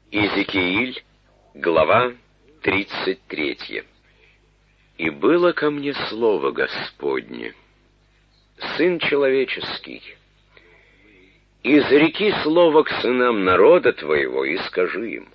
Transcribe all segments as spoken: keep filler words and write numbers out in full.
Иезекииль, глава тридцать третья. «И было ко мне слово Господне: Сын человеческий, изреки слово к сынам народа твоего и скажи им: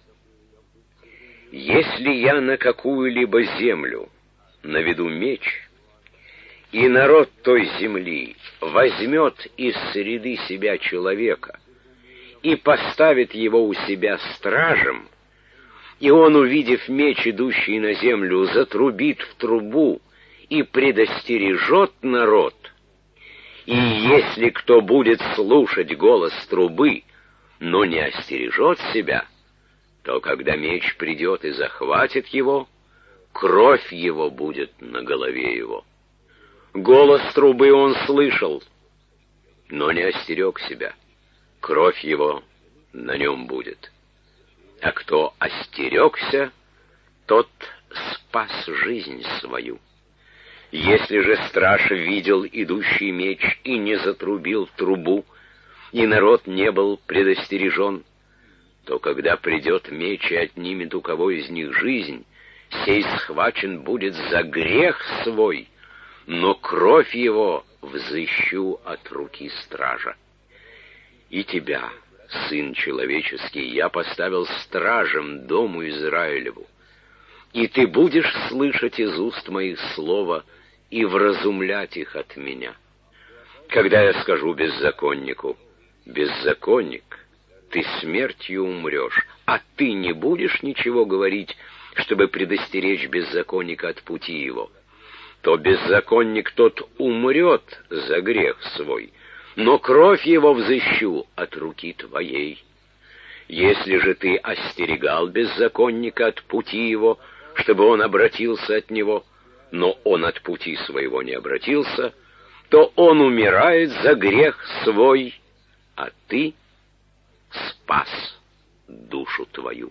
если я на какую-либо землю наведу меч, и народ той земли возьмет из среды себя человека и поставит его у себя стражем, и он, увидев меч, идущий на землю, затрубит в трубу и предостережет народ, и если кто будет слушать голос трубы, но не остережет себя, то когда меч придет и захватит его, кровь его будет на голове его. Голос трубы он слышал, но не остерег себя, кровь его на нем будет. А кто остерегся, тот спас жизнь свою. Если же страж видел идущий меч и не затрубил в трубу, и народ не был предостережен, то когда придет меч и отнимет у кого из них жизнь, сей схвачен будет за грех свой, но кровь его взыщу от руки стража. И тебя, Сын человеческий, я поставил стражем дому Израилеву, и ты будешь слышать из уст моих слова и вразумлять их от меня. Когда я скажу беззаконнику: беззаконник, ты смертью умрешь, а ты не будешь ничего говорить, чтобы предостеречь беззаконника от пути его, то беззаконник тот умрет за грех свой, но кровь его взыщу от руки твоей. Если же ты остерегал беззаконника от пути его, чтобы он обратился от него, но он от пути своего не обратился, то он умирает за грех свой, а ты спас душу твою.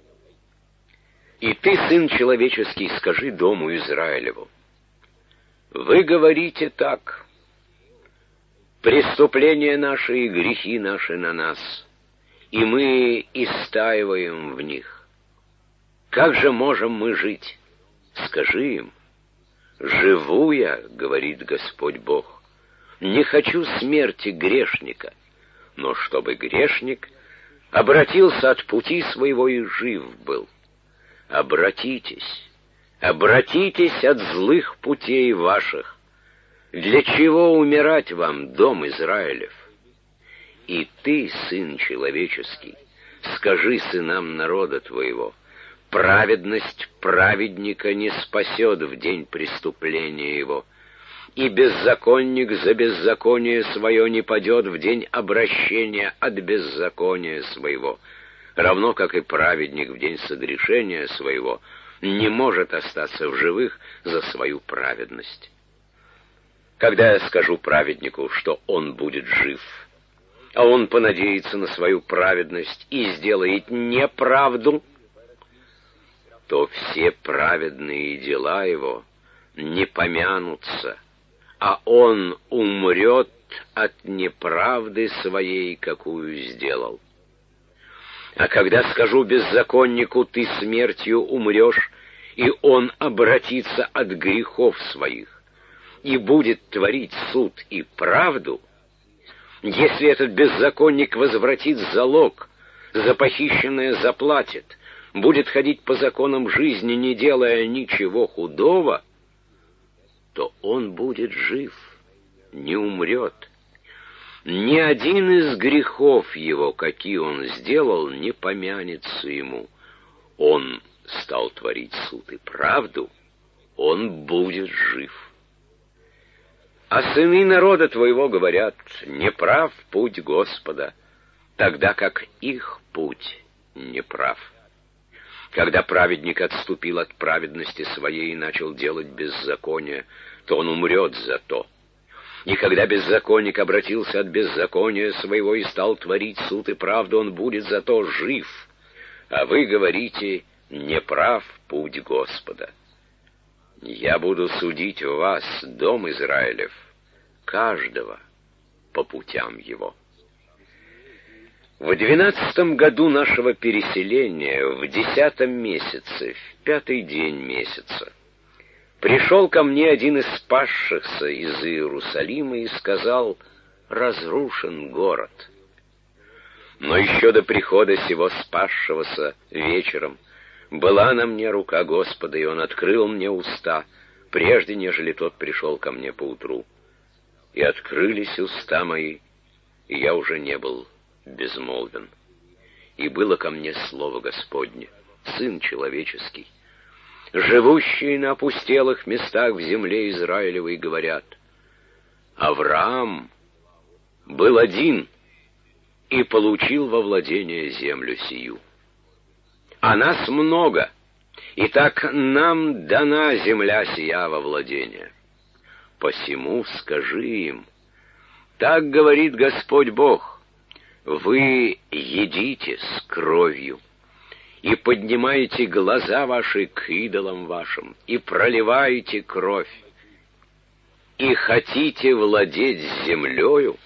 И ты, Сын человеческий, скажи дому Израилеву: вы говорите так: преступления наши и грехи наши на нас, и мы истаиваем в них. Как же можем мы жить? Скажи им: живу я, говорит Господь Бог, не хочу смерти грешника, но чтобы грешник обратился от пути своего и жив был. Обратитесь, обратитесь от злых путей ваших. Для чего умирать вам, дом Израилев? И ты, Сын человеческий, скажи сынам народа твоего: праведность праведника не спасет в день преступления его, и беззаконник за беззаконие свое не падет в день обращения от беззакония своего, равно как и праведник в день согрешения своего не может остаться в живых за свою праведность. Когда я скажу праведнику, что он будет жив, а он понадеется на свою праведность и сделает неправду, то все праведные дела его не помянутся, а он умрет от неправды своей, какую сделал. А когда скажу беззаконнику: ты смертью умрешь, и он обратится от грехов своих и будет творить суд и правду, если этот беззаконник возвратит залог, за похищенное заплатит, будет ходить по законам жизни, не делая ничего худого, то он будет жив, не умрет. Ни один из грехов его, какие он сделал, не помянется ему. Он стал творить суд и правду, он будет жив. А сыны народа твоего говорят: неправ путь Господа, тогда как их путь неправ. Когда праведник отступил от праведности своей и начал делать беззаконие, то он умрет за то. И когда беззаконник обратился от беззакония своего и стал творить суд и правду, он будет зато жив. А вы говорите: неправ путь Господа. Я буду судить вас, дом Израилев, каждого по путям его. В двенадцатом году нашего переселения, в десятом месяце, в пятый день месяца, пришел ко мне один из спасшихся из Иерусалима и сказал: разрушен город. Но еще до прихода сего спасшегося вечером была на мне рука Господа, и Он открыл мне уста, прежде нежели тот пришел ко мне поутру. И открылись уста мои, и я уже не был безмолвен. И было ко мне слово Господне: Сын человеческий, живущие на опустелых местах в земле Израилевой, говорят: Авраам был один и получил во владение землю сию. А нас много, и так нам дана земля сия во владение. Посему скажи им: так говорит Господь Бог, вы едите с кровью, и поднимаете глаза ваши к идолам вашим, и проливаете кровь, и хотите владеть землею.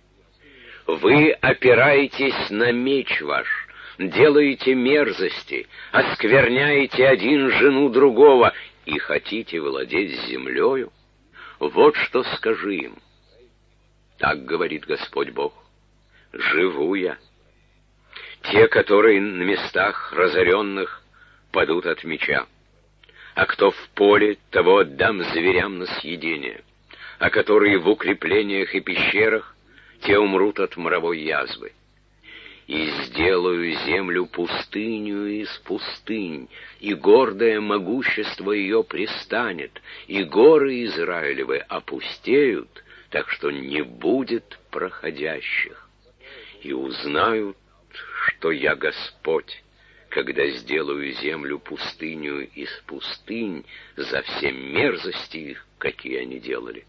Вы опираетесь на меч ваш, делаете мерзости, оскверняете один жену другого, и хотите владеть землею. Вот что скажи им: так говорит Господь Бог, живу я. Те, которые на местах разоренных, падут от меча, а кто в поле, того отдам зверям на съедение, а которые в укреплениях и пещерах, те умрут от моровой язвы. И сделаю землю пустыню из пустынь, и гордое могущество ее пристанет, и горы Израилевы опустеют, так что не будет проходящих. И узнают, что я Господь, когда сделаю землю пустыню из пустынь за все мерзости их, какие они делали.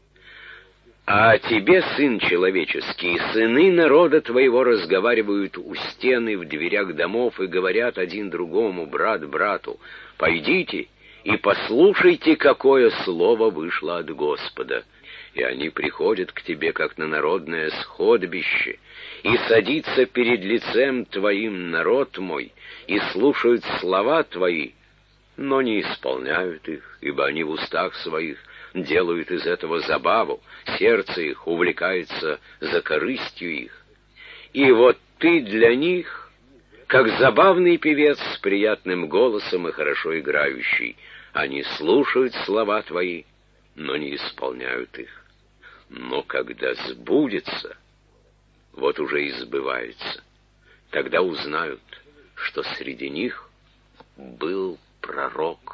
А тебе, сын человеческий, сыны народа твоего разговаривают у стены в дверях домов и говорят один другому, брат брату: пойдите и послушайте, какое слово вышло от Господа. И они приходят к тебе, как на народное сходбище, и садится перед лицем твоим народ мой, и слушают слова твои, но не исполняют их, ибо они в устах своих делают из этого забаву, сердце их увлекается за корыстью их. И вот ты для них, как забавный певец с приятным голосом и хорошо играющий. Они слушают слова твои, но не исполняют их. Но когда сбудется, вот уже и сбывается, тогда узнают, что среди них был пророк.